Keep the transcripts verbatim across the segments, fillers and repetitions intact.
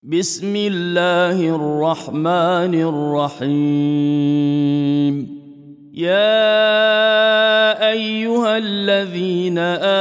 بسم الله الرحمن الرحيم. يا أيها الذين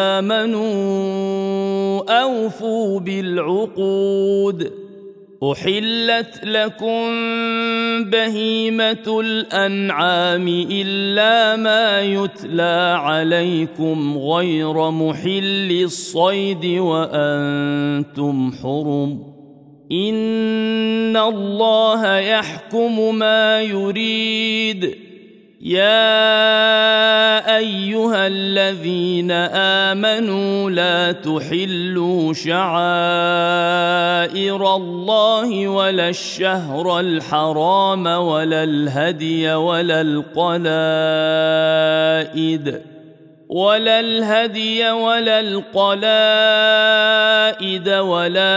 آمنوا أوفوا بالعقود. أحلت لكم بهيمة الأنعام إلا ما يتلى عليكم غير محل الصيد وأنتم حرم. إن الله يحكم ما يريد. يا أيها الذين آمنوا لا تحلوا شعائر الله ولا الشهر الحرام ولا الهدي ولا القلائد ولا الهدي ولا القلائد ولا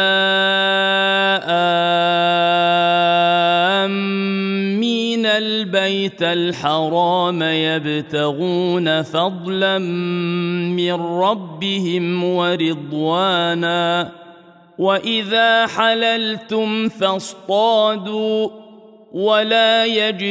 آمين البيت الحرام يبتغون فضلا من ربهم ورضوانا. وإذا حللتم فاصطادوا ولا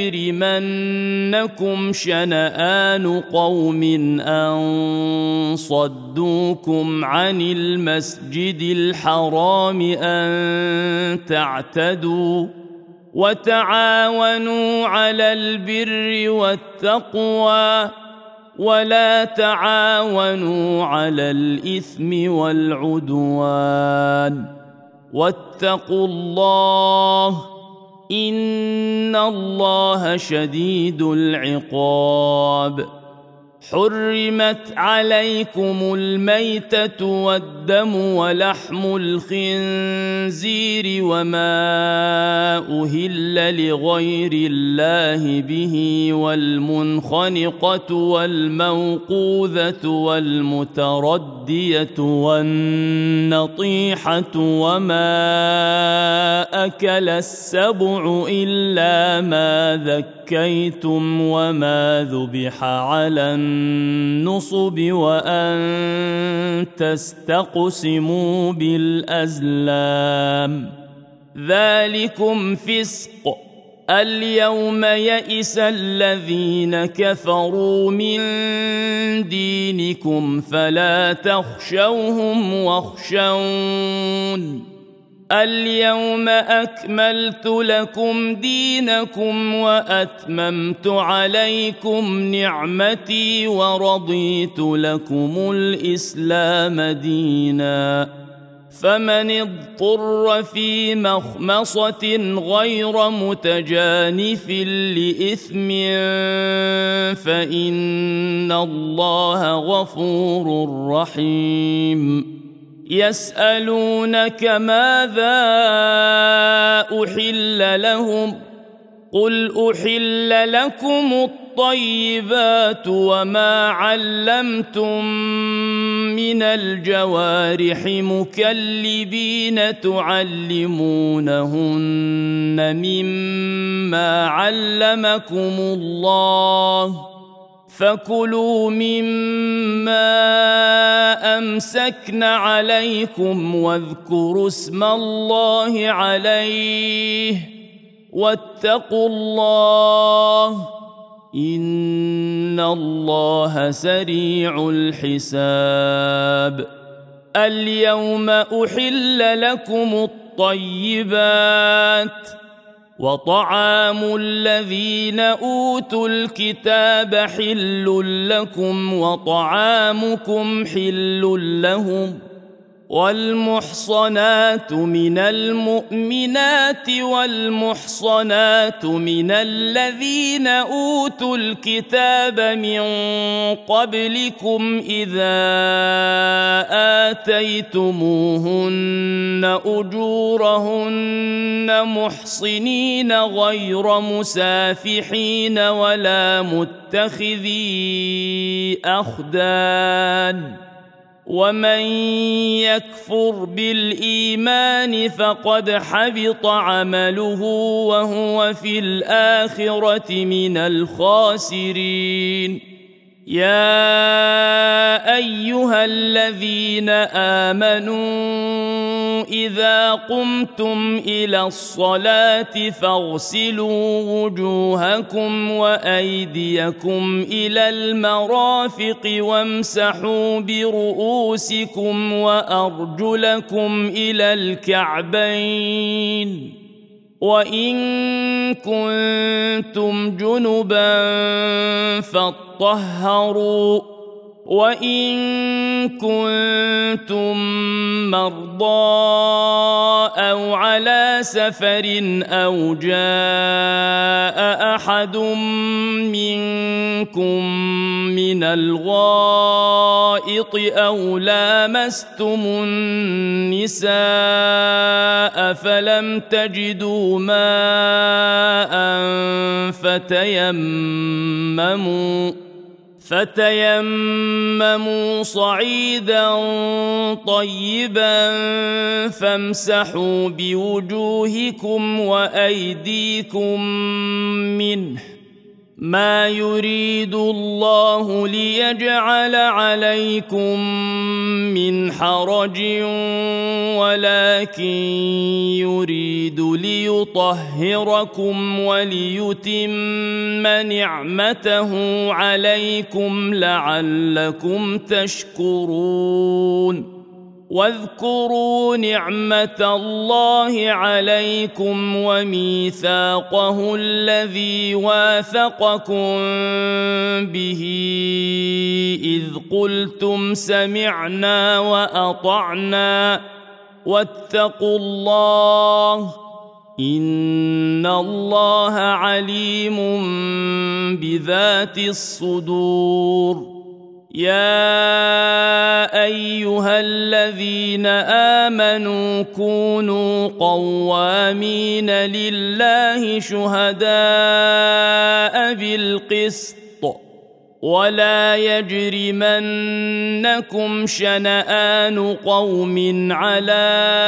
يجرمنكم شنآن قوم أن صدوكم عن المسجد الحرام أن تعتدوا. وتعاونوا على البر والتقوى ولا تعاونوا على الإثم والعدوان. واتقوا الله إن الله شديد العقاب. حرمت عليكم الميتة والدم ولحم الخنزير وما أهل لغير الله به والمنخنقة والموقوذة والمتردية والنطيحة وما أكل السبع إلا ما ذكيتم وما ذبح على النصب وأن تستقسموا بالأزلام ذلكم فسق. اليوم يئس الذين كفروا من دينكم فلا تخشوهم واخشون. اليوم أكملت لكم دينكم وأتممت عليكم نعمتي ورضيت لكم الإسلام دينا. فمن اضطر في مخمصة غير متجانف لإثم فإن الله غفور رحيم. يسألونك ماذا أحل لهم قل أحل لكم الطيبات وما علمتم من الجوارح مكلبين تعلمونهن مما علمكم الله فكلوا مما أمسكن عليكم واذكروا اسم الله عليه واتقوا الله إن الله سريع الحساب. اليوم أحل لكم الطيبات وطعام الذين أوتوا الكتاب حل لكم وطعامكم حل لهم. والمحصنات من المؤمنات والمحصنات من الذين أوتوا الكتاب من قبلكم إذا آتيتموهن أجورهن محصنين غير مسافحين ولا متخذي أخدان. ومن يكفر بالإيمان فقد حبط عمله وهو في الآخرة من الخاسرين. يا أيها الذين آمنوا إذا قمتم إلى الصلاة فاغسلوا وجوهكم وأيديكم إلى المرافق وامسحوا برؤوسكم وأرجلكم إلى الكعبين وإن كنتم جنبا فاطهروا وإن كنتم مرضى أو على سفر أو جاء أحد منكم من الغائط أو لامستم النساء فلم تجدوا ماء فتيمموا فتيمموا صعيدا طيبا فامسحوا بوجوهكم وأيديكم منه ما يريد الله ليجعل عليكم من حرج ولكن يريد ليطهركم وليتم نعمته عليكم لعلكم تشكرون واذكروا نعمة الله عليكم وميثاقه الذي واثقكم به إذ قلتم سمعنا وأطعنا واتقوا الله إن الله عليم بذات الصدور يا أيها الذين آمنوا كونوا قوامين لله شهداء بالقسط ولا يجرمنكم شنآن قوم على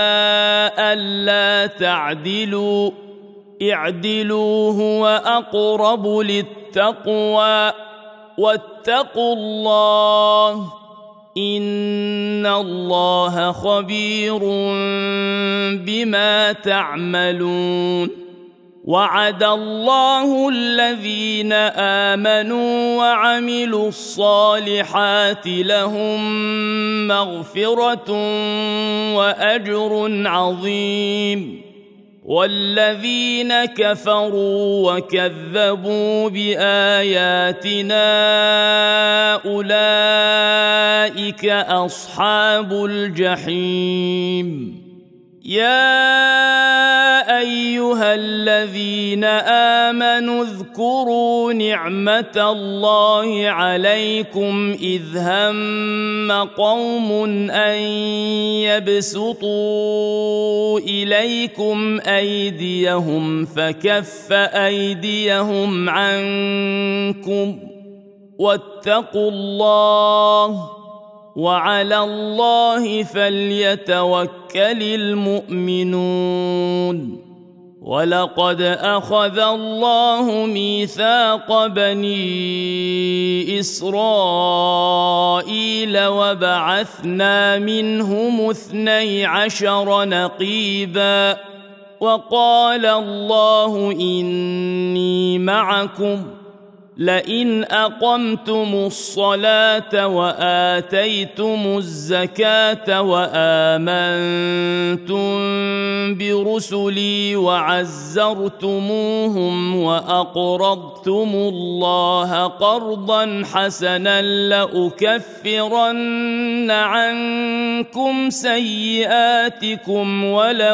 ألا تعدلوا اعدلوا هو أقرب للتقوى واتقوا الله إن الله خبير بما تعملون وعد الله الذين آمنوا وعملوا الصالحات لهم مغفرة وأجر عظيم والذين كفروا وكذبوا بآياتنا أولئك أصحاب الجحيم يا أيها الذين آمنوا اذكروا نعمة الله عليكم إذ هم قوم أن يبسطوا إليكم أيديهم فكف أيديهم عنكم واتقوا الله وعلى الله فليتوكل المؤمنون ولقد أخذ الله ميثاق بني إسرائيل وبعثنا منهم اثني عشر نقيبا وقال الله إني معكم لئن أقمتم الصلاة وآتيتم الزكاة وآمنتم برسلي وعزرتموهم وأقرضتم الله قرضا حسنا لأكفرن عنكم سيئاتكم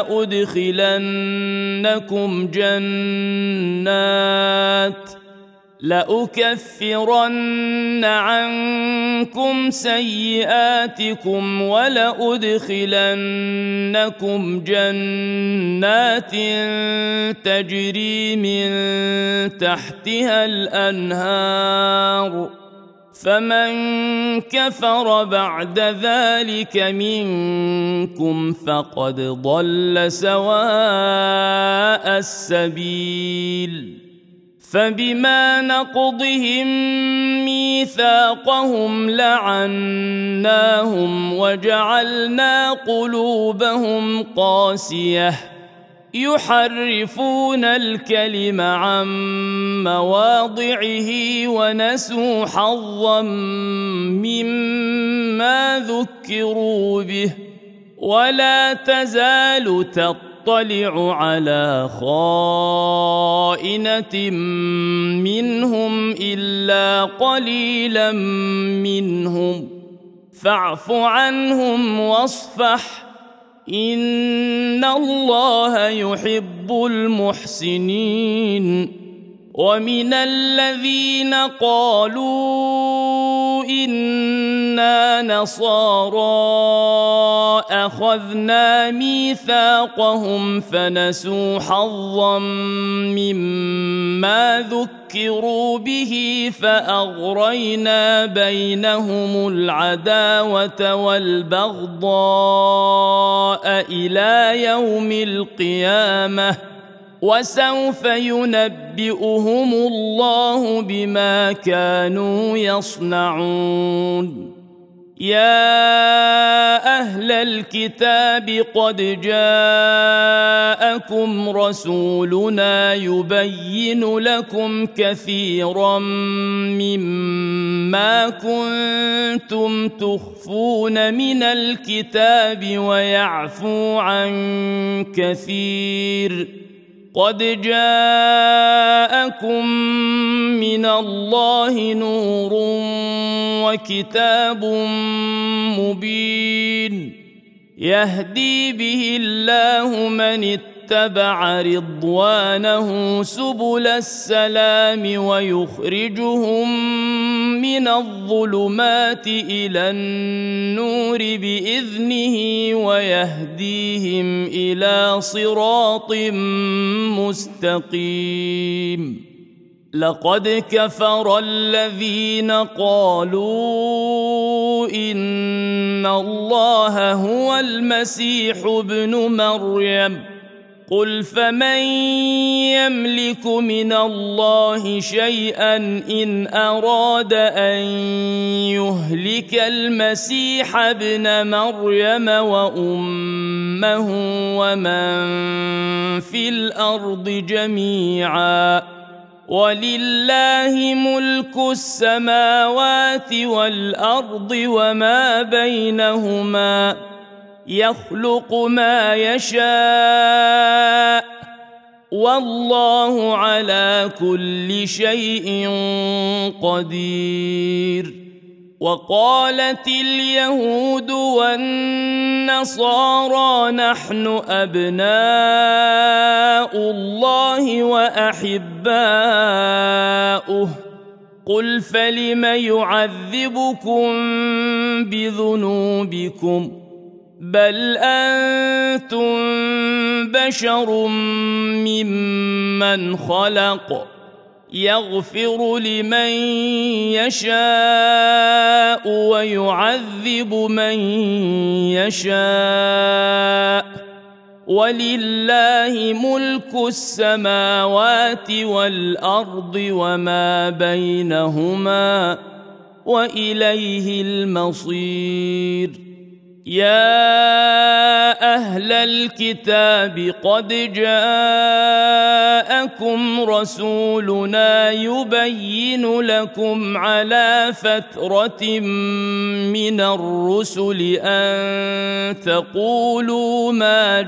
ولأدخلنكم جنات لأكفرن عنكم سيئاتكم ولأدخلنكم جنات تجري من تحتها الأنهار فمن كفر بعد ذلك منكم فقد ضل سواء السبيل فبما نقضهم ميثاقهم لعناهم وجعلنا قلوبهم قاسية يحرفون الكلم عن مواضعه ونسوا حظا مما ذكروا به ولا تزال تطلع على خائنة منهم إلا قليلا منهم فاعف عنهم واصفح إن الله يحب المحسنين ومن الذين قالوا إنا نصارى أخذنا ميثاقهم فنسوا حظا مما ذكروا به فأغرينا بينهم العداوة والبغضاء إلى يوم القيامة وسوف ينبئهم الله بما كانوا يصنعون يا أهل الكتاب قد جاءكم رسولنا يبين لكم كثيرا مما كنتم تخفون من الكتاب ويعفو عن كثير قد جاءكم من الله نور وكتاب مبين يهدي به الله من اتبع رضوانه سبل السلام ويخرجهم من الظلمات إلى النور بإذنه ويهديهم إلى صراط مستقيم لقد كفر الذين قالوا إن الله هو المسيح ابن مريم قل فمن يملك من الله شيئا إن أراد أن يهلك المسيح ابن مريم وأمه ومن في الأرض جميعا ولله ملك السماوات والأرض وما بينهما يخلق ما يشاء والله على كل شيء قدير وقالت اليهود والنصارى نحن أبناء الله وأحباؤه قل فلم يعذبكم بذنوبكم بل أنتم بشر ممن خلق يغفر لمن يشاء ويعذب من يشاء ولله ملك السماوات والأرض وما بينهما وإليه المصير يا أهل الكتاب قد جاءكم رسولنا يبين لكم على فترة من الرسل أن تقولوا ما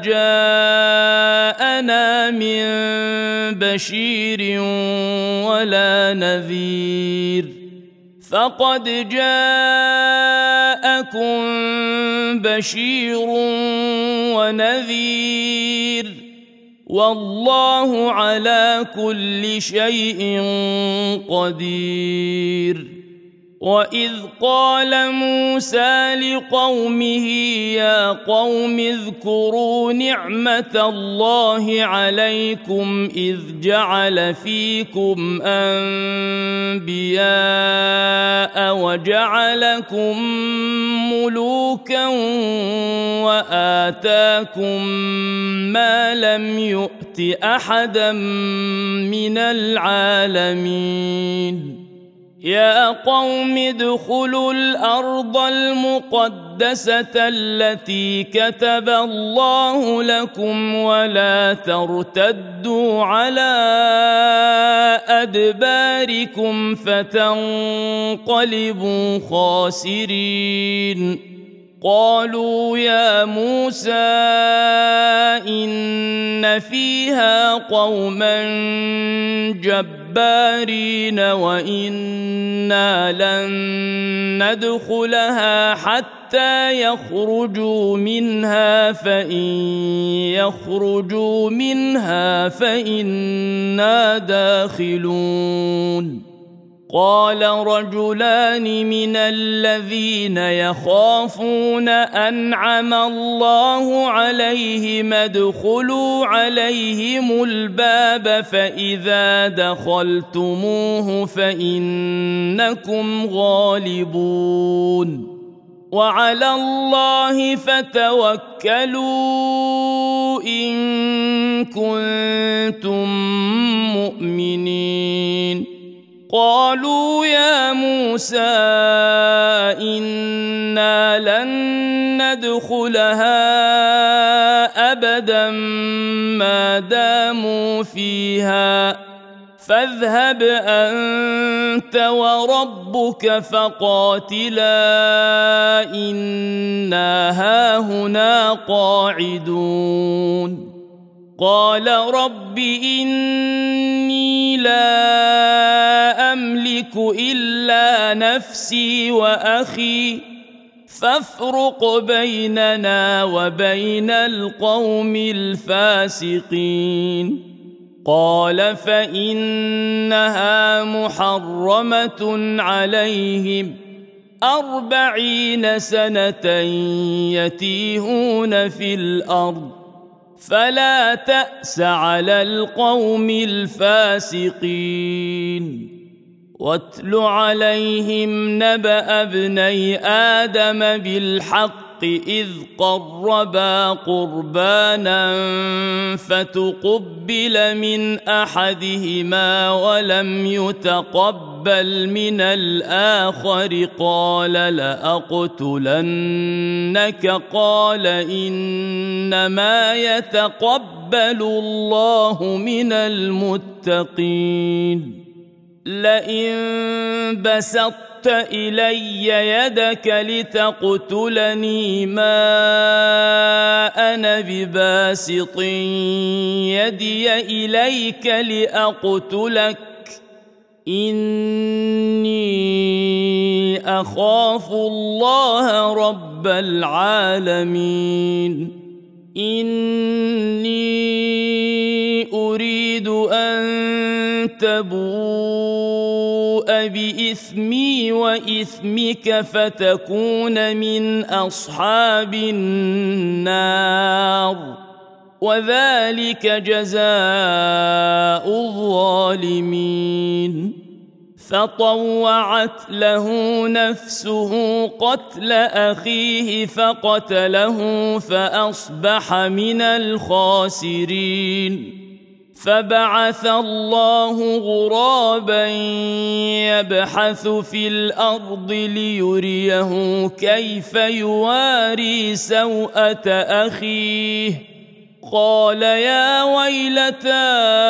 جاءنا من بشير ولا نذير فقد جاءكم بشير ونذير والله على كل شيء قدير وإذ قال موسى لقومه يا قوم اذكروا نعمة الله عليكم إذ جعل فيكم أنبياء وجعلكم ملوكا وآتاكم ما لم يؤت أحدا من العالمين يا قوم ادخلوا الأرض المقدسة التي كتب الله لكم ولا ترتدوا على أدباركم فتنقلبوا خاسرين قالوا يا موسى إن فيها قوما جبارين وإنا لن ندخلها حتى يخرجوا منها فإن يخرجوا منها فإنا داخلون قال رجلان من الذين يخافون أنعم الله عليهم ادخلوا عليهم الباب فإذا دخلتموه فإنكم غالبون وعلى الله فتوكلوا إن كنتم مؤمنين قالوا يا موسى إنا لن ندخلها أبدا ما داموا فيها فاذهب أنت وربك فقاتلا إنا هاهنا قاعدون قال رب إني لا أملك إلا نفسي وأخي فافرق بيننا وبين القوم الفاسقين قال فإنها محرمة عليهم أربعين سنة يتيهون في الأرض فلا تأس على القوم الفاسقين واتل عليهم نبأ ابني آدم بالحق إذ قربا قربانا فتقبل من أحدهما ولم يتقبل من الآخر قال لأقتلنك قال إنما يتقبل الله من المتقين لئن بسطت إلي يدك لتقتلني ما أنا بباسط يدي إليك لأقتلك إني أخاف الله رب العالمين إني أريد أن تبوء بإثمي وإثمك فتكون من أصحاب النار وذلك جزاء الظالمين فطوعت له نفسه قتل أخيه فقتله فأصبح من الخاسرين فبعث الله غرابا يبحث في الأرض ليريه كيف يواري سوءة أخيه قال يا ويلتى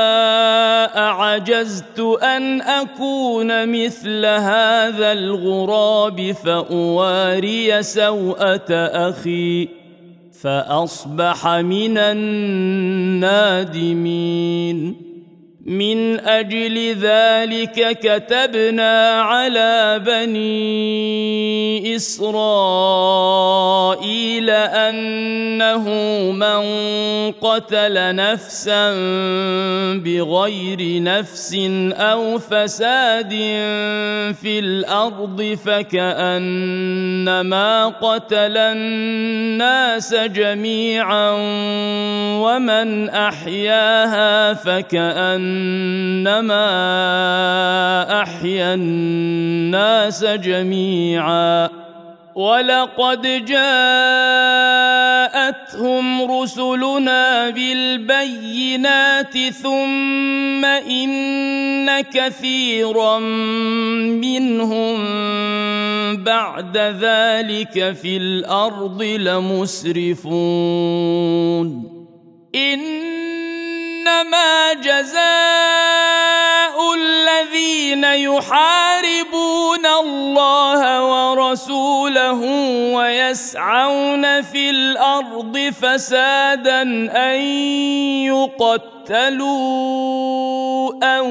أعجزت أن أكون مثل هذا الغراب فأواري سوءة أخي فأصبح من النادمين من أجل ذلك كتبنا على بني إسرائيل أنه من قتل نفسا بغير نفس أو فساد في الأرض فكأنما قتل الناس جميعا ومن أحياها فكأن إنما أحيا الناس جميعا ولقد جاءتهم رسلنا بالبينات ثم إن كثيرا منهم بعد ذلك في الأرض لمسرفون. إنما جزاء الذين يحاربون الله ورسوله ويسعون في الأرض فسادا أن يقتلوا أو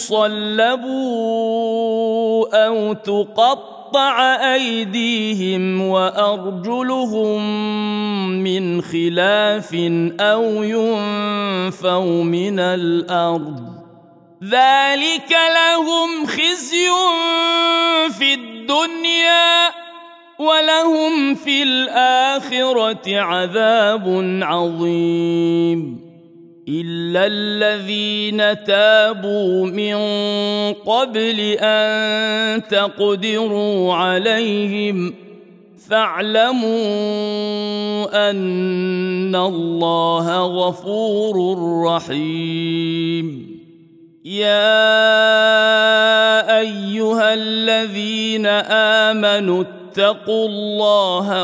يصلبوا أو تقطعوا تقطع أيديهم وأرجلهم من خلاف أو ينفوا من الأرض ذلك لهم خزي في الدنيا ولهم في الآخرة عذاب عظيم. إلا الذين تابوا من قبل أن تقدروا عليهم فاعلموا أن الله غفور رحيم. يا أيها الذين آمنوا اتقوا الله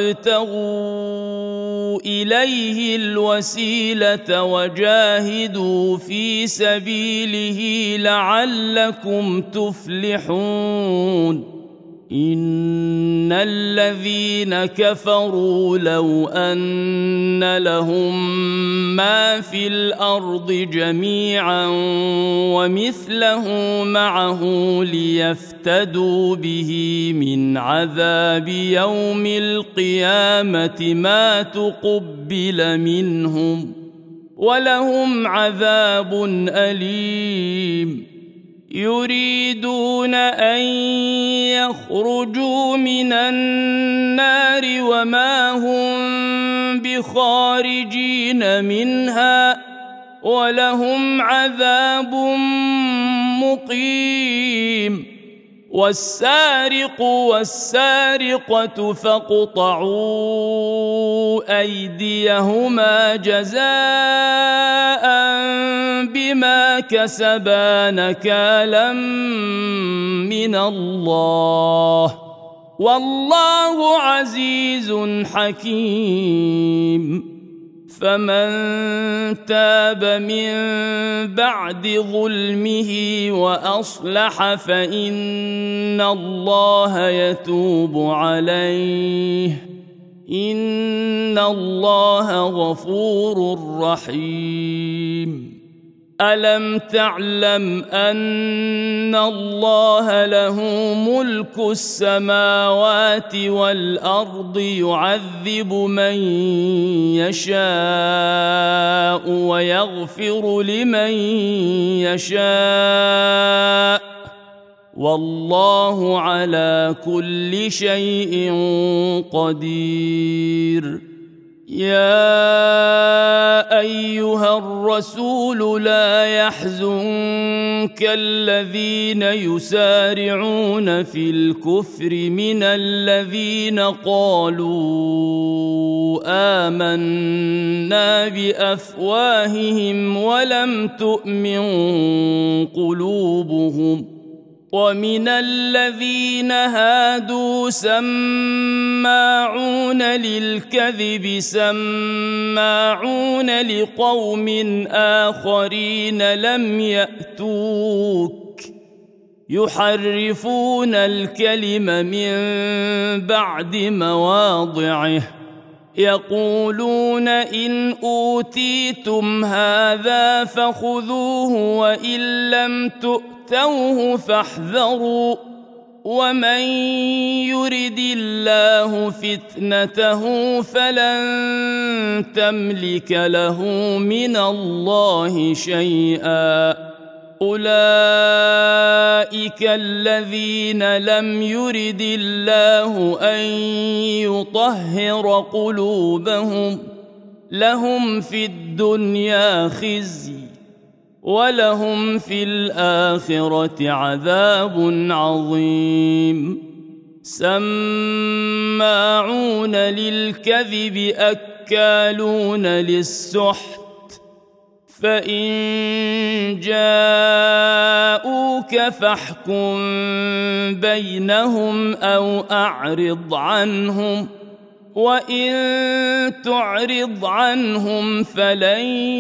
وابتغوا إليه الوسيلة وجاهدوا في سبيله لعلكم تفلحون. إن الذين كفروا لو أن لهم ما في الأرض جميعا ومثله معه ليفتدوا به من عذاب يوم القيامة ما تقبل منهم ولهم عذاب أليم. يريدون أن يخرجوا من النار وما هم بخارجين منها ولهم عذاب مقيم. والسارق والسارقة فاقطعوا أيديهما جزاء بما كسبا نكالا من الله والله عزيز حكيم. فمن تاب من بعد ظلمه وأصلح فإن الله يتوب عليه إن الله غفور رحيم. ألم تعلم أن الله له ملك السماوات والأرض يعذب من يشاء ويغفر لمن يشاء والله على كل شيء قدير. يا أيها الرسول لا يحزنك الذين يسارعون في الكفر من الذين قالوا آمنا بأفواههم ولم تؤمن قلوبهم ومن الذين هادوا سماعون للكذب سماعون لقوم آخرين لم يأتوك يحرفون الكلم من بعد مواضعه يقولون إن أوتيتم هذا فخذوه وإن لم تؤتوه فاحذروا ومن يرد الله فتنته فلن تملك له من الله شيئا أولئك الذين لم يرد الله أن يطهر قلوبهم لهم في الدنيا خزي ولهم في الآخرة عذاب عظيم سماعون للكذب أكالون للسحت فإن جاءوك فاحكم بينهم أو أعرض عنهم وإن تعرض عنهم فلن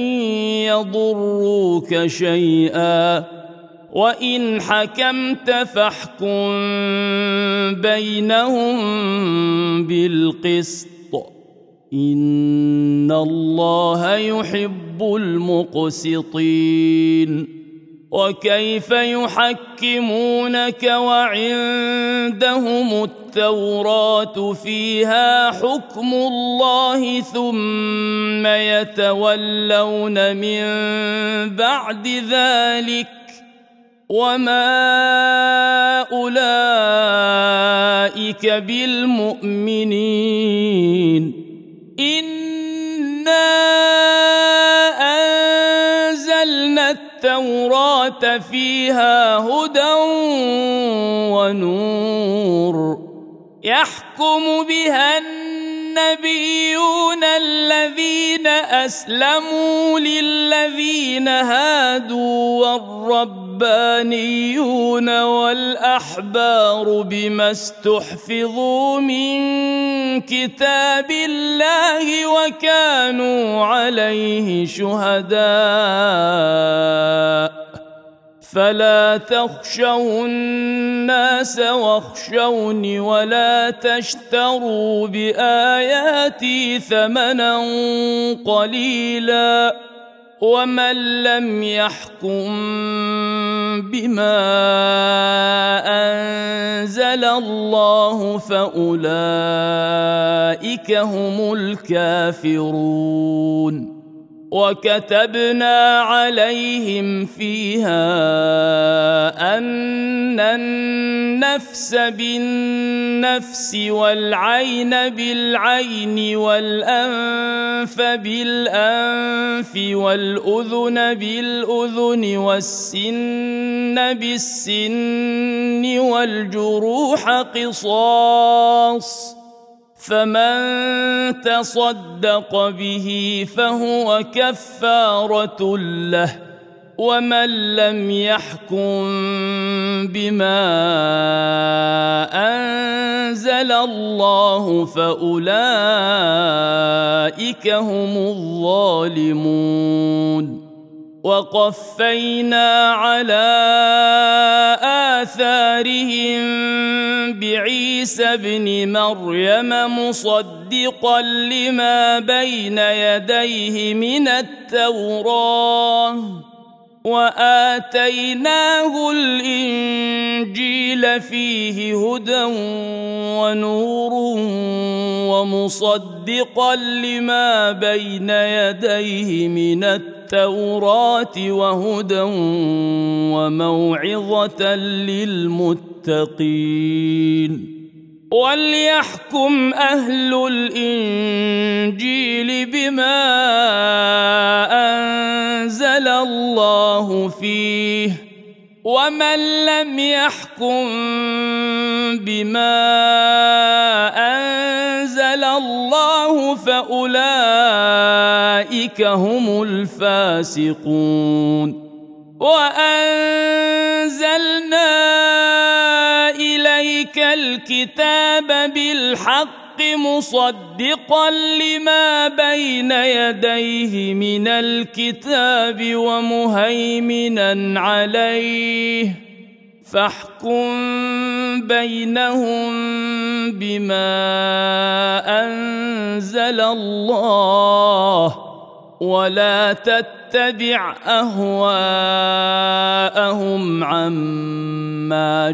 يضروك شيئا وإن حكمت فاحكم بينهم بالقسط إن الله يحب المقسطين وكيف يحكمونك وعندهم التوراة فيها حكم الله ثم يتولون من بعد ذلك وما أولئك بالمؤمنين إنا أنزلنا التوراة فيها هدى ونور يحكم بها النبيون الذين أسلموا للذين هادوا والربانيون والأحبار بما استحفظوا من كتاب الله وكانوا عليه شهداء فلا تخشوا الناس واخشوني ولا تشتروا بآياتي ثمنا قليلا ومن لم يحكم بما أنزل الله فأولئك هم الكافرون وكتبنا عليهم فيها أن النفس بالنفس والعين بالعين والأنف بالأنف والأذن بالأذن والسن بالسن والجروح قصاص فمن تصدق به فهو كفارة له ومن لم يحكم بما أنزل الله فأولئك هم الظالمون وقفينا على آثارهم بعيسى ابن مريم مصدقا لما بين يديه من التوراة وآتيناه الإنجيل فيه هدى ونور ومصدقا لما بين يديه من التوراة وهدى وموعظة للمتقين وليحكم أهل الإنجيل بما أنزل الله فيه ومن لم يحكم بما أنزل الله فأولئك هم الفاسقون وأنزلنا إليك الكتاب بالحق مصدقا لما بين يديه من الكتاب ومهيمنا عليه فاحكم بينهم بما أنزل الله ولا تتبع أهواءهم عما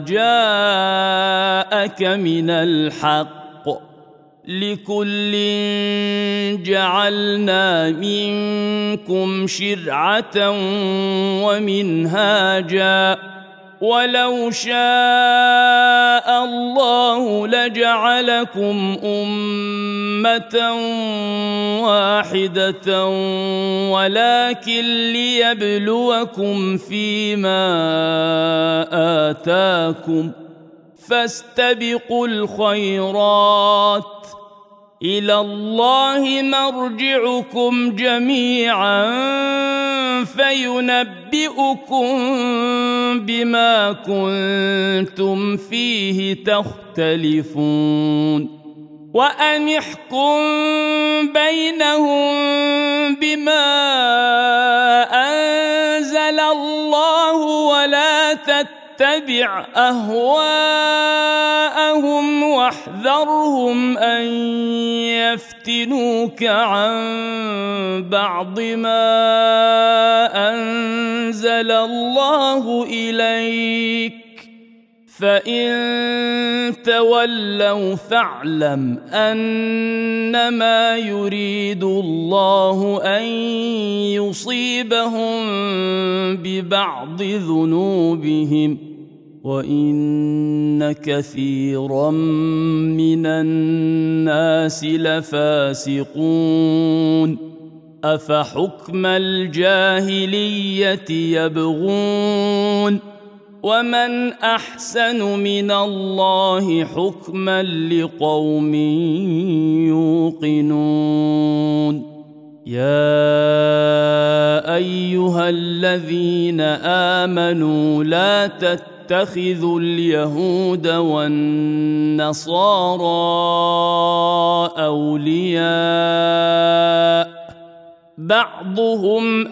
جاءك من الحق لكل جعلنا منكم شرعة ومنهاجا ولو شاء الله لجعلكم أمة واحدة ولكن ليبلوكم فيما آتاكم فاستبقوا الخيرات إلى الله مرجعكم جميعا فينبئكم بما كنتم فيه تختلفون وأن احكم بينهم بما أنزل الله ولا تتبع أهواءهم واحذرهم أن يفتنوك عن بعض ما أنزل الله إليك فإن تولوا فاعلم أنما يريد الله أن يصيبهم ببعض ذنوبهم وإن كثيرا من الناس لفاسقون أفحكم الجاهلية يبغون ومن أحسن من الله حكما لقوم يوقنون يا أيها الذين آمنوا لا تتخذوا اليهود والنصارى أولياء بعضهم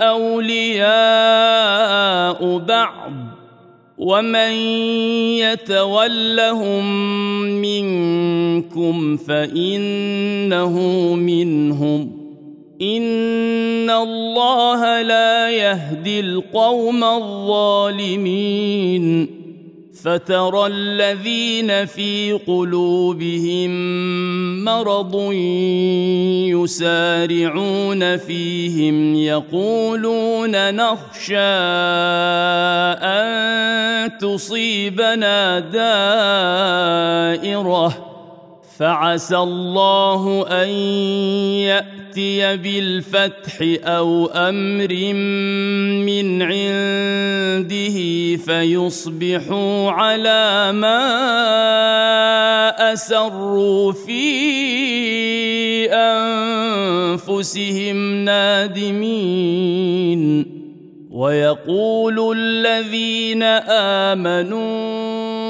أولياء بعض ومن يتولهم منكم فإنه منهم إن الله لا يهدي القوم الظالمين فترى الذين في قلوبهم مرض يسارعون فيهم يقولون نخشى أن تصيبنا دائرة فعسى الله أن يأتي بالفتح أو أمر من عنده فيصبحوا على ما أسروا في أنفسهم نادمين ويقول الذين آمنوا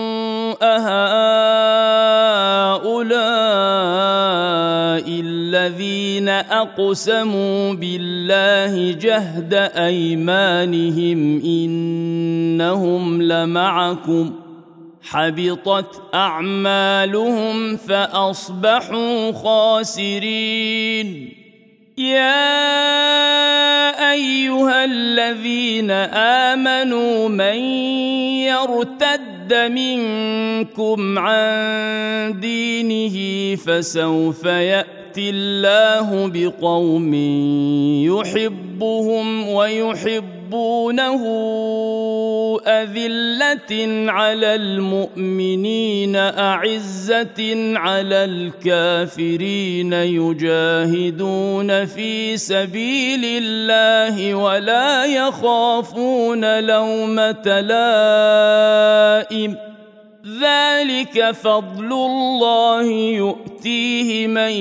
أهؤلاء الذين أقسموا بالله جهد أيمانهم إنهم لمعكم حبطت أعمالهم فأصبحوا خاسرين يا أيها الذين آمنوا من يرتد منكم عن دينه فسوف يأتي الله بقوم يحبهم ويحبونه أذلة على المؤمنين أعزة على الكافرين يجاهدون في سبيل الله ولا يخافون لومة لائم ذلك فضل الله يؤتيه من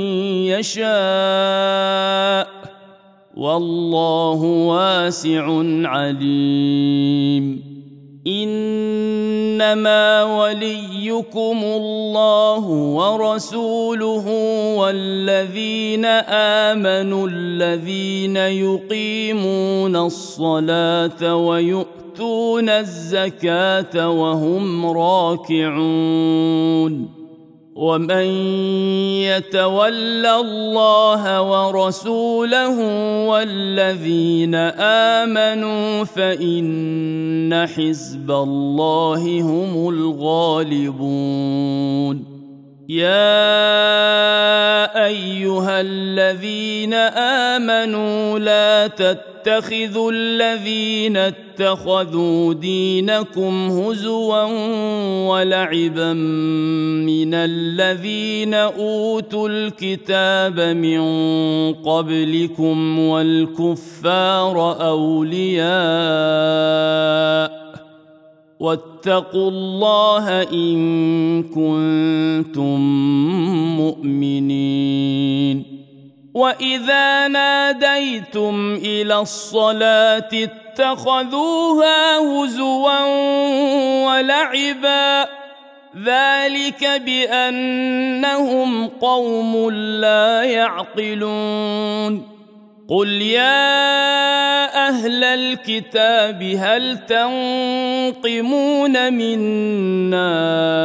يشاء والله واسع عليم إنما وليكم الله ورسوله والذين آمنوا الذين يقيمون الصلاة ويؤتون الزكاة وهم راكعون ومن يتول الله ورسوله والذين آمنوا فإن حزب الله هم الغالبون يا أيها الذين آمنوا لا تتخذوا الذين اتخذوا دينكم هزوا ولعبا من الذين أوتوا الكتاب من قبلكم والكفار أولياء واتقوا الله إن كنتم مؤمنين وإذا ناديتم إلى الصلاة اتخذوها هزوا ولعبا ذلك بأنهم قوم لا يعقلون قل يا أهل الكتاب هل تنقمون منا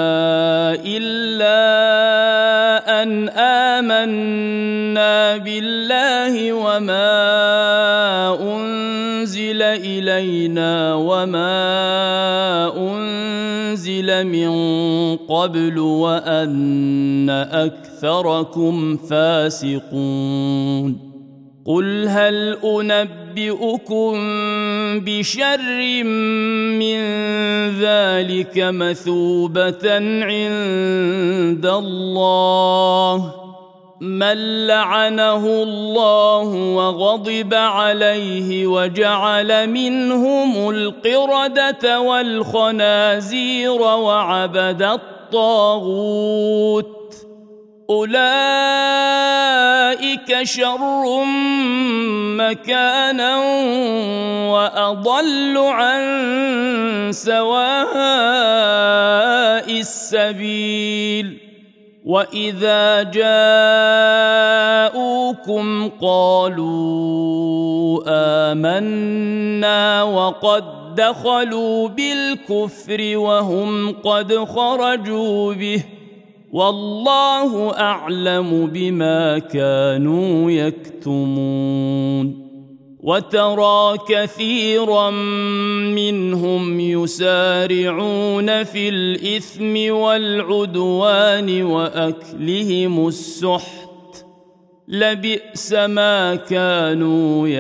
إلا أن آمنا بالله وما أنزل إلينا وما أنزل من قبل وأن أكثركم فاسقون قل هل أنبئكم بشر من ذلك مثوبة عند الله من لعنه الله وغضب عليه وجعل منهم القردة والخنازير وعبد الطاغوت أولئك شر مكانا وأضل عن سواء السبيل وإذا جاءوكم قالوا آمنا وقد دخلوا بالكفر وهم قد خرجوا به والله أعلم بما كانوا يكتمون وترى كثيرا منهم يسارعون في الإثم والعدوان وأكلهم السحت لبئس ما كانوا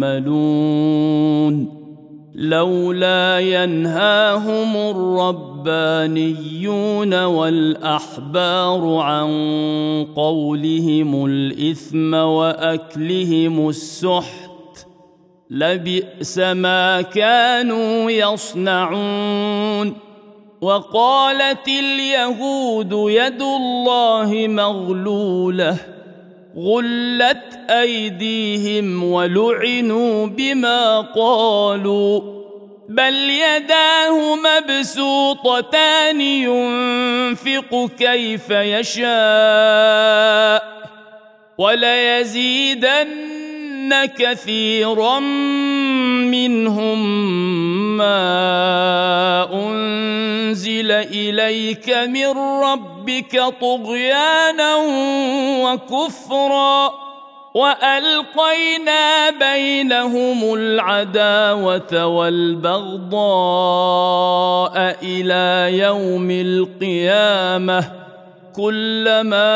يعملون لولا ينهاهم الربانيون والأحبار عن قولهم الإثم وأكلهم السحت لبئس ما كانوا يصنعون وقالت اليهود يد الله مغلولة غلت أيديهم ولعنوا بما قالوا بل يداه مبسوطتان ينفق كيف يشاء وليزيدن كثيرا منهم ما أنزل إليك من ربك طغيانا وكفرا وألقينا بينهم العداوة والبغضاء إلى يوم القيامة كلما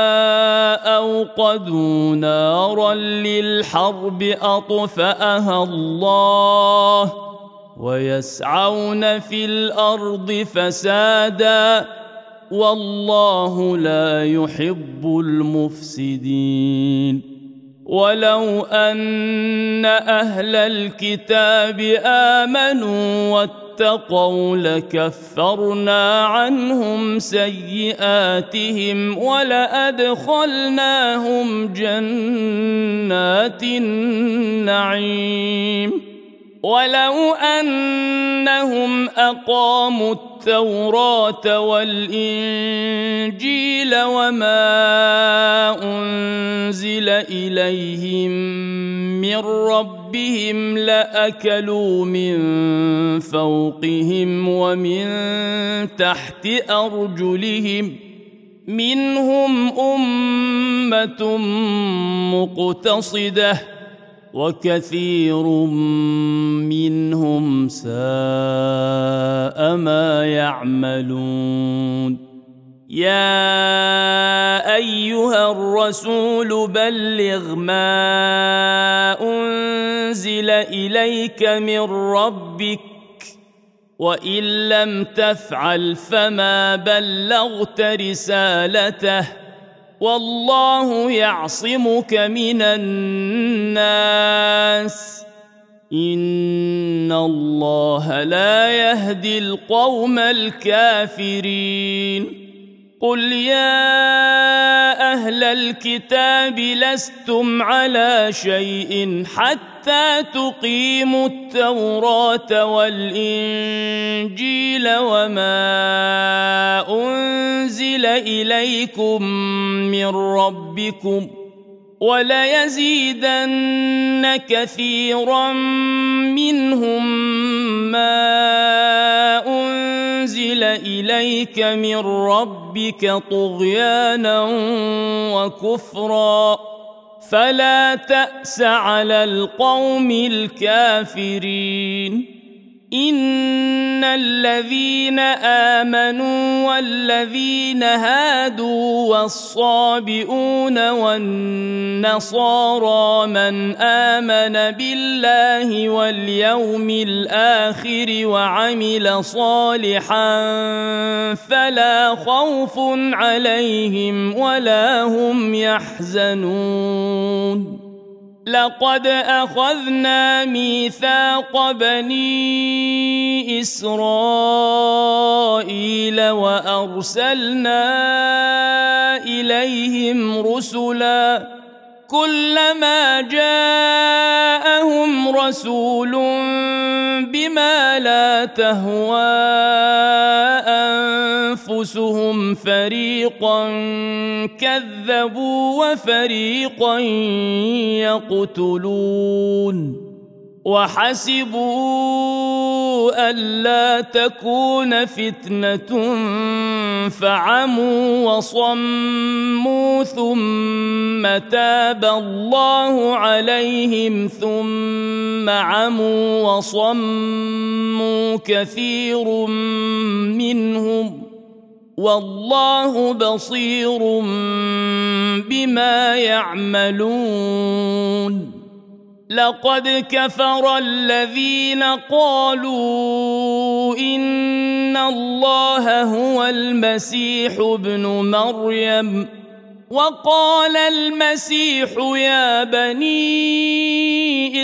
أوقدوا نارا للحرب أطفأها الله ويسعون في الأرض فسادا والله لا يحب المفسدين ولو أن أهل الكتاب آمنوا واتقوا لكفرنا عنهم سيئاتهم ولأدخلناهم جنات النعيم ولو أنهم أقاموا التوراة والإنجيل وما أنزل إليهم من ربهم لأكلوا من فوقهم ومن تحت أرجلهم منهم أمة مقتصدة وكثير منهم ساء ما يعملون. يا أيها الرسول بلغ ما أنزل إليك من ربك وإن لم تفعل فما بلغت رسالته والله يعصمك من الناس إن الله لا يهدي القوم الكافرين. قل يا أهل الكتاب لستم على شيء حتى تقيموا التوراة والإنجيل وما أنزل إليكم من ربكم وليزيدن كثيرا منهم ما أنزل إليك من ربك طغيانا وكفرا فلا تأس على القوم الكافرين. إن الذين آمنوا والذين هادوا والصابئون والنصارى من آمن بالله واليوم الآخر وعمل صالحا فلا خوف عليهم ولا هم يحزنون. لقد أخذنا ميثاق بني إسرائيل وأرسلنا إليهم رسلا كلما جاءهم رسول بما لا تهوى أنفسهم فريقا كذبوا وفريقا يقتلون وحسبوا ألا تكون فتنة فعموا وصموا ثم تاب الله عليهم ثم عموا وصموا كثير منهم والله بصير بما يعملون. لقد كفر الذين قالوا إن الله هو المسيح ابن مريم وقال المسيح يا بني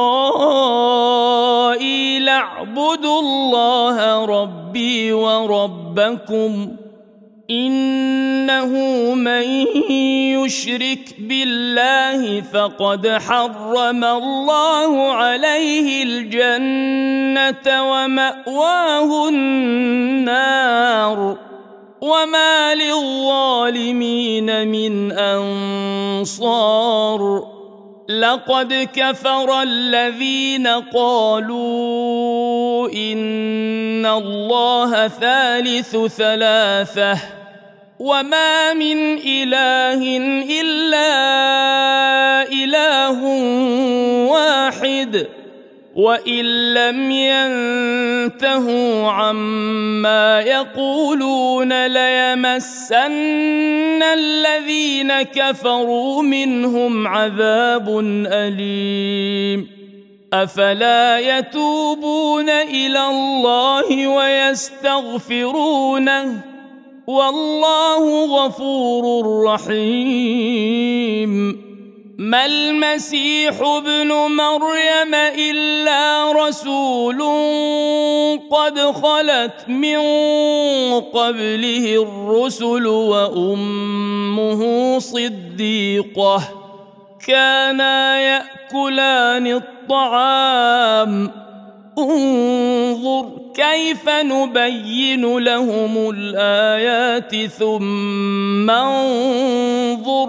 إسرائيل اعبدوا الله ربي وربكم إنه من يشرك بالله فقد حرم الله عليه الجنة ومأواه النار وما للظالمين من أنصار. لقد كفر الذين قالوا إن الله ثالث ثلاثة وما من إله إلا إله واحد وإن لم ينتهوا عما يقولون ليمسن الذين كفروا منهم عذاب أليم. أفلا يتوبون إلى الله ويستغفرونه والله غفور رحيم. ما المسيح ابن مريم إلا رسول قد خلت من قبله الرسل وأمه صديقة كانا يأكلان الطعام انظر كيف نبين لهم الآيات ثم انظر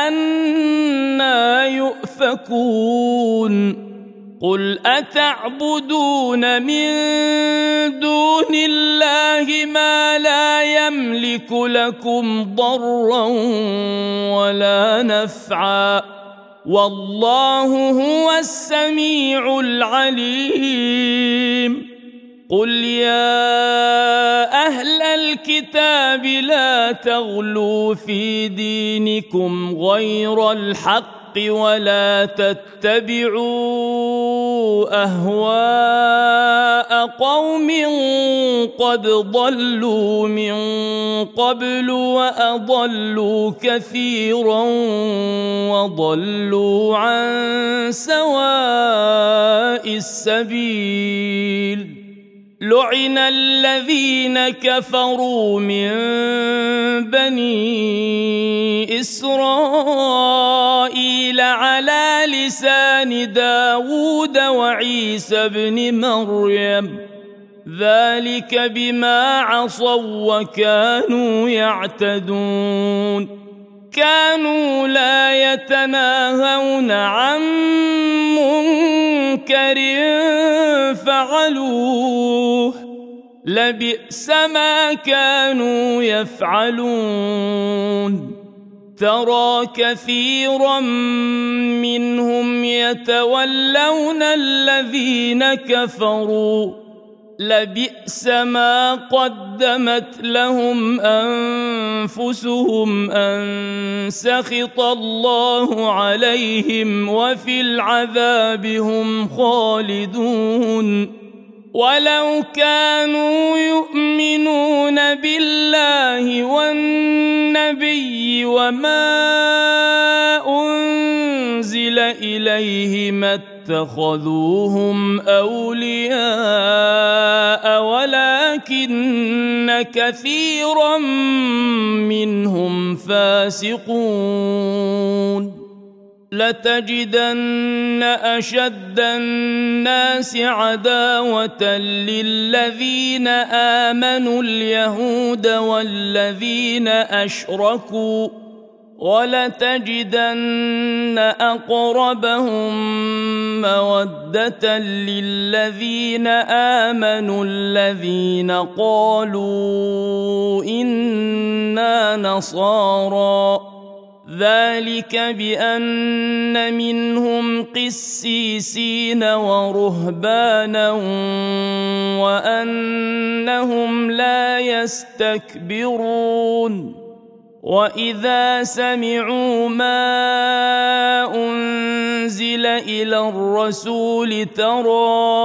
أنى يؤفكون قل أتعبدون من دون الله ما لا يملك لكم ضرا ولا نفعا والله هو السميع العليم قل يا أهل الكتاب لا تغلوا في دينكم غير الحق ولا تتبعوا أهواء قوم قد ضلوا من قبل وأضلوا كثيرا وضلوا عن سواء السبيل لعن الذين كفروا من بني إسرائيل على لسان داود وعيسى بن مريم ذلك بما عصوا وكانوا يعتدون كانوا لا يتناهون عن منكر فعلوه لبئس ما كانوا يفعلون ترى كثيرا منهم يتولون الذين كفروا لبئس ما قدمت لهم أنفسهم أن سخط الله عليهم وفي العذاب هم خالدون ولو كانوا يؤمنون بالله والنبي وما أنزل إليه ما اتخذوهم أولياء ولكن كثيرا منهم فاسقون لتجدن أشد الناس عداوة للذين آمنوا اليهود والذين أشركوا ولتجدن أقربهم مودة للذين آمنوا الذين قالوا إنا نصارى ذلك بأن منهم قسيسين ورهبانا وأنهم لا يستكبرون وإذا سمعوا ما أنزل إلى الرسول ترى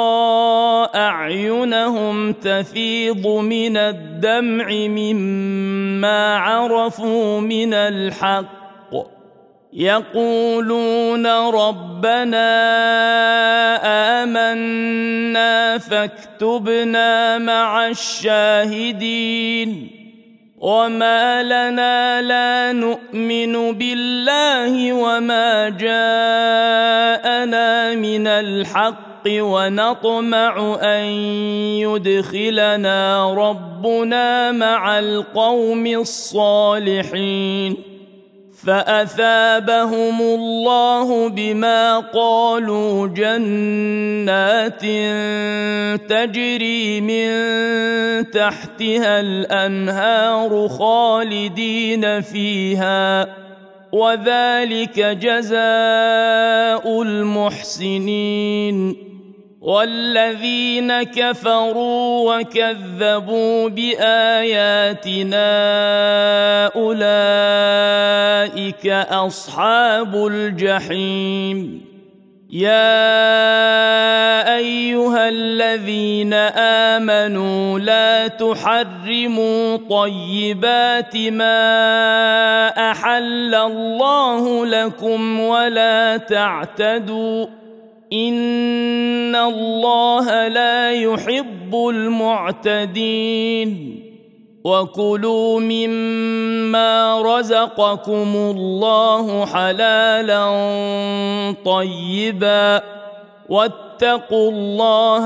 أعينهم تفيض من الدمع مما عرفوا من الحق يقولون ربنا آمنا فاكتبنا مع الشاهدين وما لنا لا نؤمن بالله وما جاءنا من الحق ونطمع أن يدخلنا ربنا مع القوم الصالحين فأثابهم الله بما قالوا جنات تجري من تحتها الأنهار خالدين فيها وذلك جزاء المحسنين والذين كفروا وكذبوا بآياتنا أولئك أصحاب الجحيم يا أيها الذين آمنوا لا تحرموا طيبات ما أحل الله لكم ولا تعتدوا إن الله لا يحب المعتدين وكلوا مما رزقكم الله حلالا طيبا واتقوا الله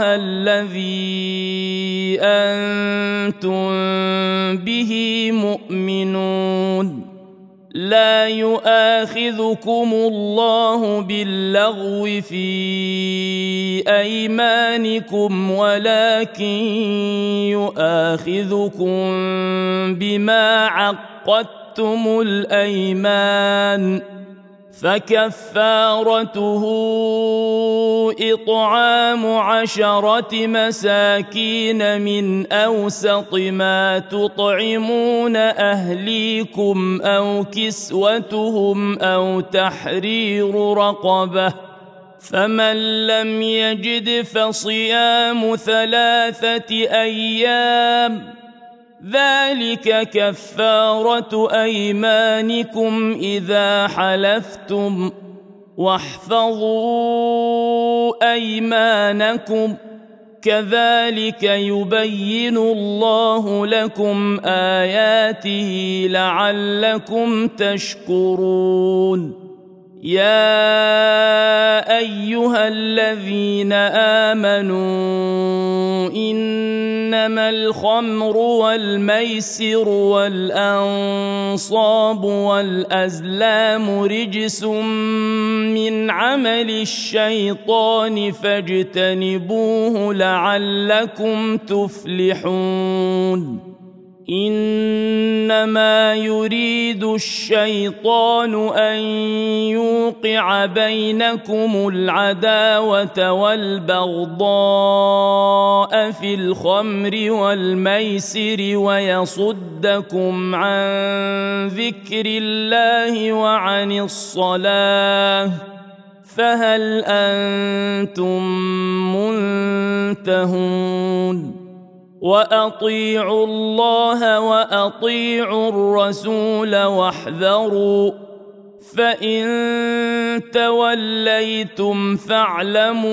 الذي أنتم به مؤمنون لا يؤاخذكم الله باللغو في أيمانكم ولكن يؤاخذكم بما عقدتم الأيمان فكفارته إطعام عشرة مساكين من أوسط ما تطعمون أهليكم أو كسوتهم أو تحرير رقبة فمن لم يجد فصيام ثلاثة أيام ذلك كفارة أيمانكم إذا حلفتم واحفظوا أيمانكم كذلك يبين الله لكم آياته لعلكم تشكرون يا أيها الذين آمنوا إنما الخمر والميسر والأنصاب والأزلام رجس من عمل الشيطان فاجتنبوه لعلكم تفلحون إنما يريد الشيطان أن يوقع بينكم العداوة والبغضاء في الخمر والميسر ويصدكم عن ذكر الله وعن الصلاة فهل أنتم منتهون وأطيعوا الله وأطيعوا الرسول واحذروا فإن توليتم فاعلموا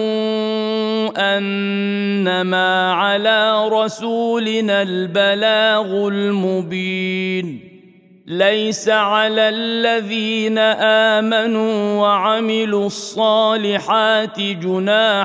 أنما على رسولنا البلاغ المبين ليس على الذين آمنوا وعملوا الصالحات جناح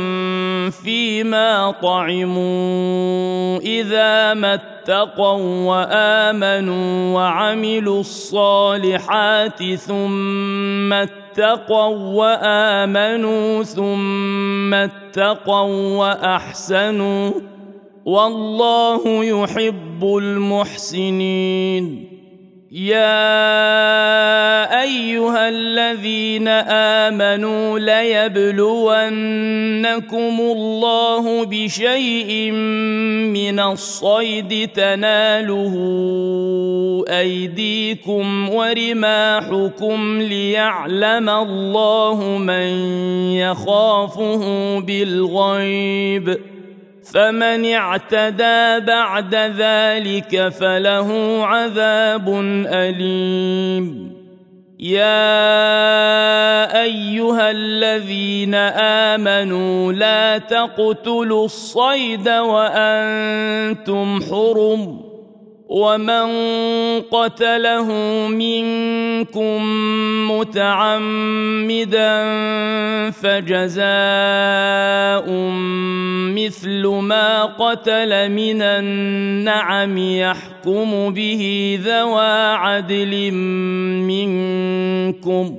فيما طعموا إذا ما اتقوا وآمنوا وعملوا الصالحات ثم اتقوا وآمنوا ثم اتقوا وأحسنوا والله يحب المحسنين يا أيها الذين آمنوا ليبلونكم الله بشيء من الصيد تناله أيديكم ورماحكم ليعلم الله من يخافه بالغيب فمن اعتدى بعد ذلك فله عذاب أليم يا أيها الذين آمنوا لا تقتلوا الصيد وأنتم حرم ومن قتله منكم متعمدا فجزاء مثل ما قتل من النعم يحكم به ذوى عدل منكم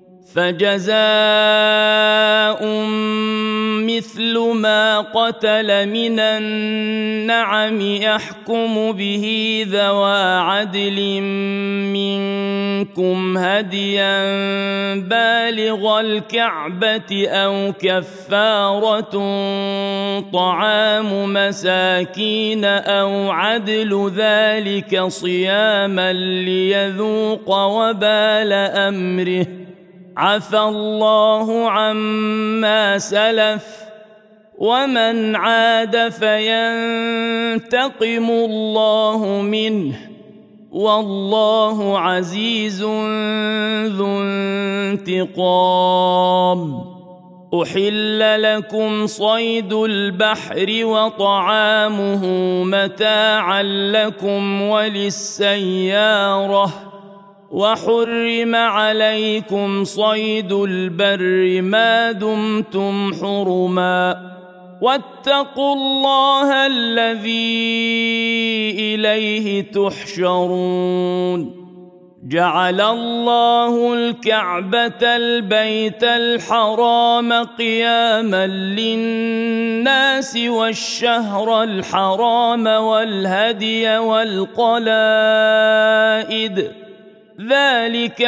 فجزاء مثل ما قتل من النعم يحكم به ذوى عدل منكم هديا بالغ الكعبة أو كفارة طعام مساكين أو عدل ذلك صياما ليذوق وبال أمره عفى الله عما سلف ومن عاد فينتقم الله منه والله عزيز ذو انتقام أحل لكم صيد البحر وطعامه متاعا لكم وللسيارة وحرم عليكم صيد البر ما دمتم حرما واتقوا الله الذي إليه تحشرون جعل الله الكعبة البيت الحرام قياما للناس والشهر الحرام والهدي والقلائد ذلك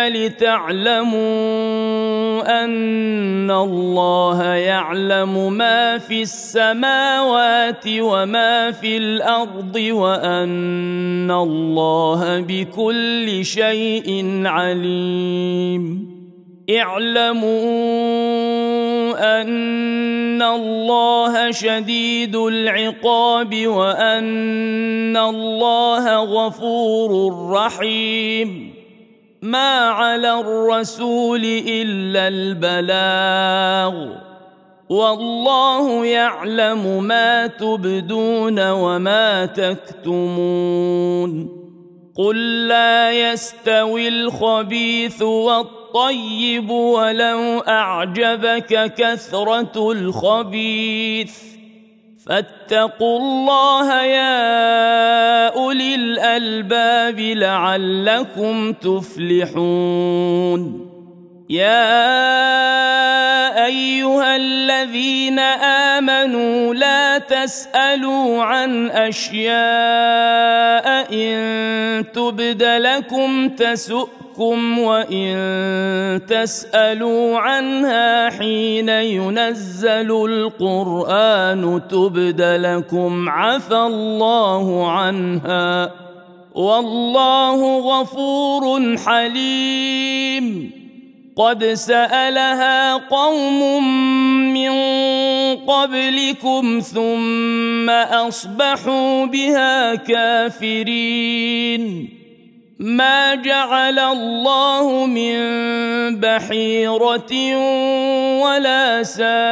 لتعلموا أن الله يعلم ما في السماوات وما في الأرض وأن الله بكل شيء عليم اعلموا أن الله شديد العقاب وأن الله غفور رحيم ما على الرسول إلا البلاغ والله يعلم ما تبدون وما تكتمون قل لا يستوي الخبيث والطيب ولو أعجبك كثرة الخبيث فاتقوا الله يا أولي الألباب لعلكم تفلحون يا أيها الذين آمنوا لا تسألوا عن أشياء إن تبد لكم تسؤكم وإن تسألوا عنها حين ينزل القرآن تبد لكم عفى الله عنها والله غفور حليم قد سألها قوم من قبلكم ثم أصبحوا بها كافرين ما جعل الله من بحيرة ولا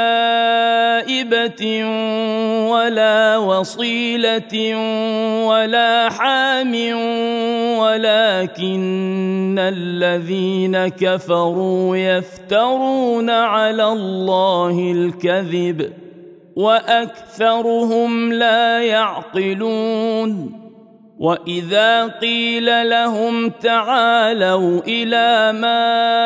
سائبة ولا وصيلة ولا حام ولكن الذين كفروا يفترون على الله الكذب وأكثرهم لا يعقلون وإذا قيل لهم تعالوا إلى ما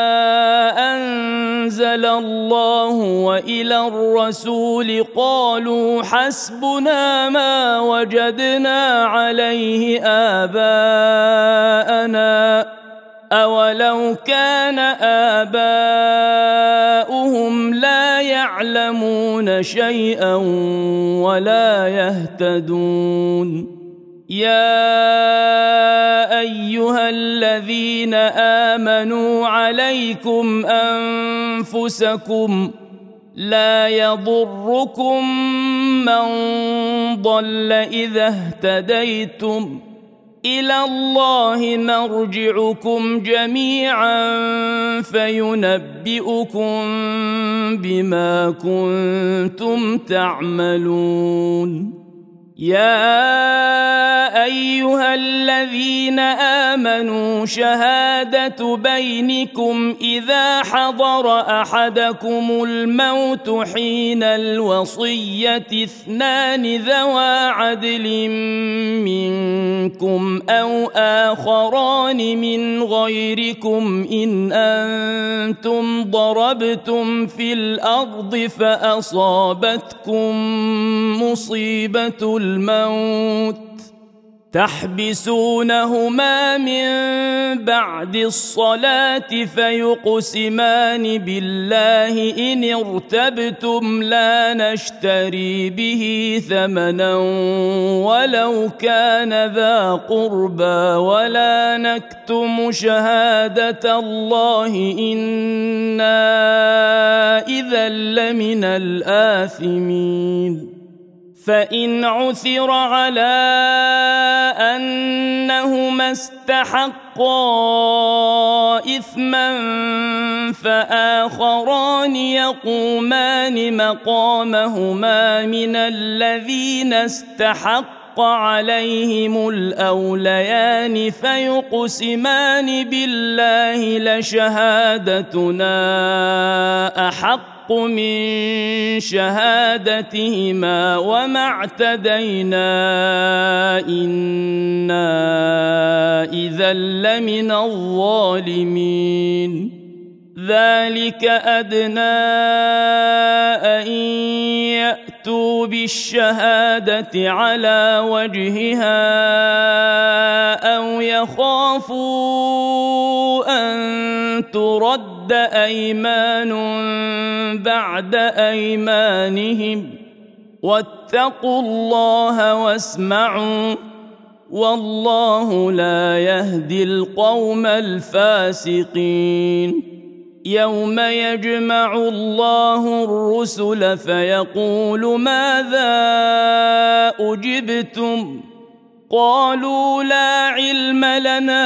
أنزل الله وإلى الرسول قالوا حسبنا ما وجدنا عليه آباءنا أولو كان آباؤهم لا يعلمون شيئا ولا يهتدون يا أيها الذين آمنوا عليكم أنفسكم لا يضركم من ضل إذا اهتديتم إلى الله مرجعكم جميعا فينبئكم بما كنتم تعملون يا أيها الذين آمنوا شهادة بينكم إذا حضر أحدكم الموت حين الوصية اثنان ذوى عدل منكم أو آخران من غيركم إن أنتم ضربتم في الأرض فأصابتكم مصيبة الموت تحبسونهما من بعد الصلاة فيقسمان بالله إن ارتبتم لا نشتري به ثمنا ولو كان ذا قربى ولا نكتم شهادة الله إنا إذا لمن الآثمين فإن عثر على أنهما استحقا إثما فآخران يقومان مقامهما من الذين استحقوا حق عليهم الأوليان فيقسمان بالله لشهادتنا أحق من شهادتهما وما اعتدينا إنا إذا لمن الظالمين ذلك أدنى أن يأتوا بالشهادة على وجهها أو يخافوا أن ترد أيمان بعد أيمانهم واتقوا الله واسمعوا والله لا يهدي القوم الفاسقين يوم يجمع الله الرسل فيقول ماذا أجبتم قالوا لا علم لنا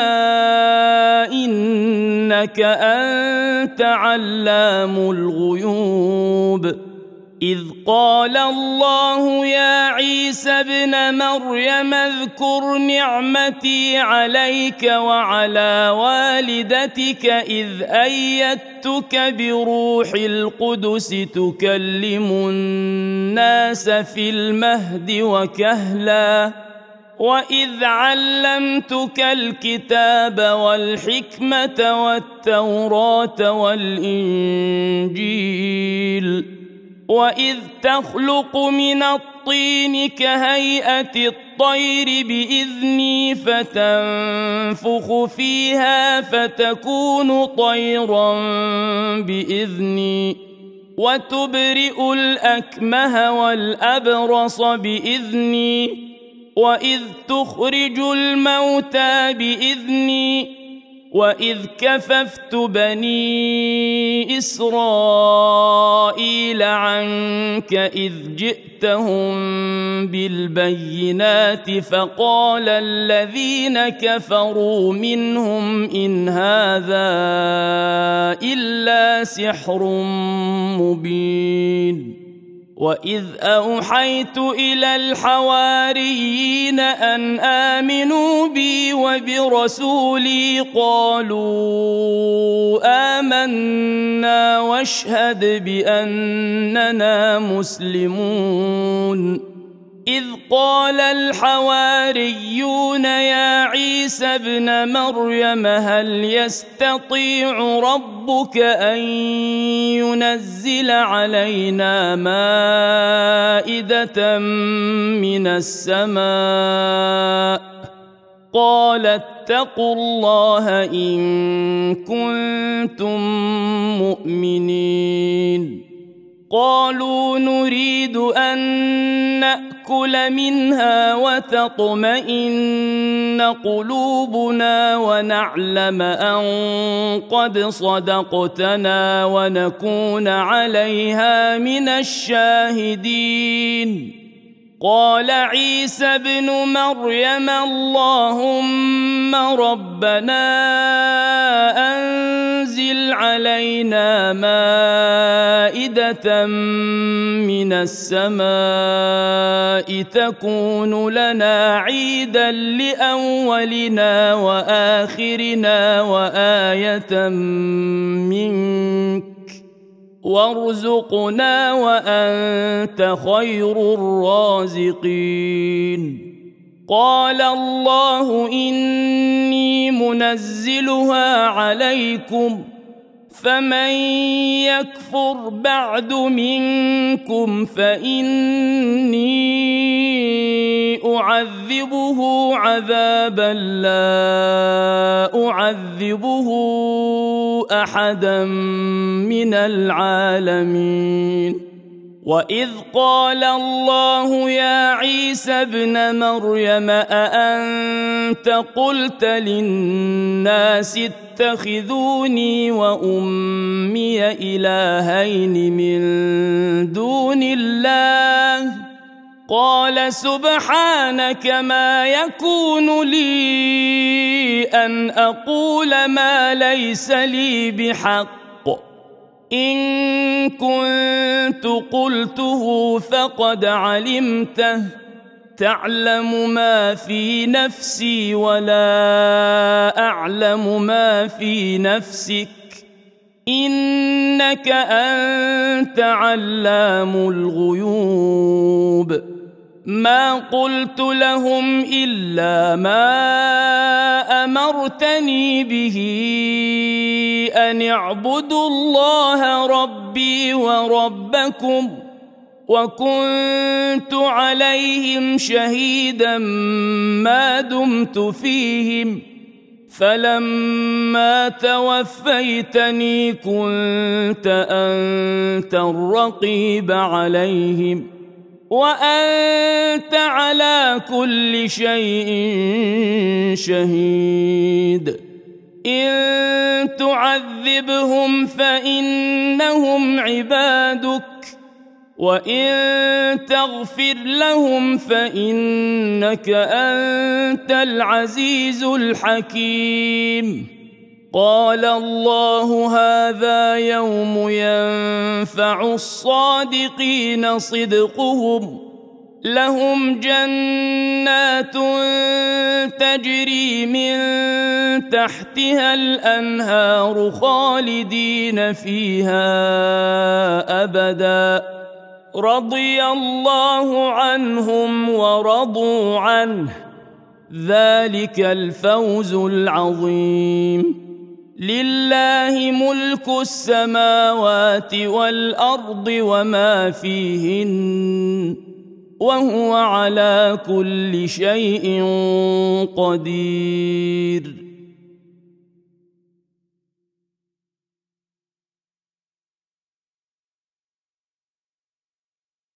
إنك أنت علام الغيوب إذ قال الله يا عيسى ابن مريم اذكر نعمتي عليك وعلى والدتك إذ أيدتك بروح القدس تكلم الناس في المهد وكهلا وإذ علمتك الكتاب والحكمة والتوراة والإنجيل وإذ تخلق من الطين كهيئة الطير بإذني فتنفخ فيها فتكون طيرا بإذني وتبرئ الأكمه والأبرص بإذني وإذ تخرج الموتى بإذني وإذ كففت بني إسرائيل عنك إذ جئتهم بالبينات فقال الذين كفروا منهم إن هذا إلا سحر مبين وإذ أوحيت إلى الحواريين أن آمنوا بي وبرسولي قالوا آمنا واشهد بأننا مسلمون إذ قال الحواريون يا عيسى ابن مريم هل يستطيع ربك أن ينزل علينا مائدة من السماء قال اتقوا الله إن كنتم مؤمنين قالوا نريد أن نأكل منها وتطمئن قلوبنا ونعلم أن قد صدقتنا ونكون عليها من الشاهدين قال عيسى ابن مريم اللهم ربنا أنزل علينا مائدة من السماء تكون لنا عيدا لأولنا وآخرنا وآية منك وارزقنا وأنت خير الرازقين قال الله إني منزلها عليكم فمن يكفر بعد منكم فإني أعذبه عذابا لا أعذبه أحدا من العالمين وإذ قال الله يا عيسى ابن مريم أأنت قلت للناس اتخذوني وأمي إلهين من دون الله قال سبحانك ما يكون لي أن أقول ما ليس لي بحق إن كنت قلته فقد علمته تعلم ما في نفسي ولا أعلم ما في نفسك إنك أنت علام الغيوب ما قلت لهم إلا ما أمرتني به أن اعبدوا الله ربي وربكم وكنت عليهم شهيدا ما دمت فيهم فلما توفيتني كنت أنت الرقيب عليهم وأنت على كل شيء شهيد إن تعذبهم فإنهم عبادك وإن تغفر لهم فإنك أنت العزيز الحكيم قال الله هذا يوم ينفع الصادقين صدقهم لهم جنات تجري من تحتها الأنهار خالدين فيها أبدا رضي الله عنهم ورضوا عنه ذلك الفوز العظيم لله ملك السماوات والأرض وما فيهن وهو على كل شيء قدير